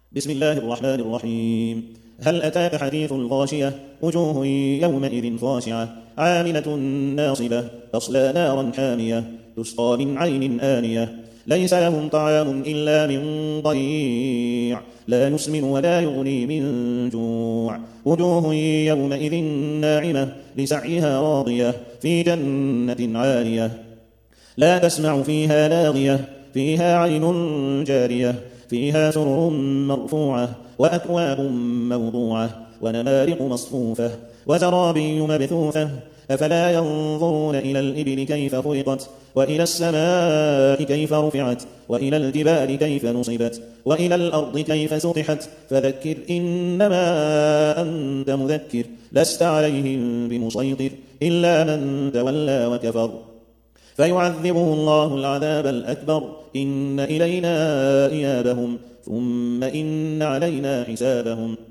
بسم الله الرحمن الرحيم. هل أتاك حديث الغاشية؟ وجوه يومئذ خاشعة عاملة ناصبة تصلى نارا حامية تسقى من عين آنية ليس لهم طعام إلا من ضريع لا يسمن ولا يغني من جوع وجوه يومئذ ناعمة لسعيها راضية في جنة عالية لا تسمع فيها لاغية فيها عين جارية فيها سرر مرفوعة وأكواب موضوعة ونمارق مصفوفة وزرابي مبثوثة أفلا ينظرون إلى الإبل كيف خلقت وإلى السماء كيف رفعت وإلى الجبال كيف نصبت وإلى الأرض كيف سطحت فذكر إنما أنت مذكر لست عليهم بمسيطر إلا من تولى وكفر فيعذبه الله العذاب الأكبر إن إلينا إيابهم ثم إن علينا حسابهم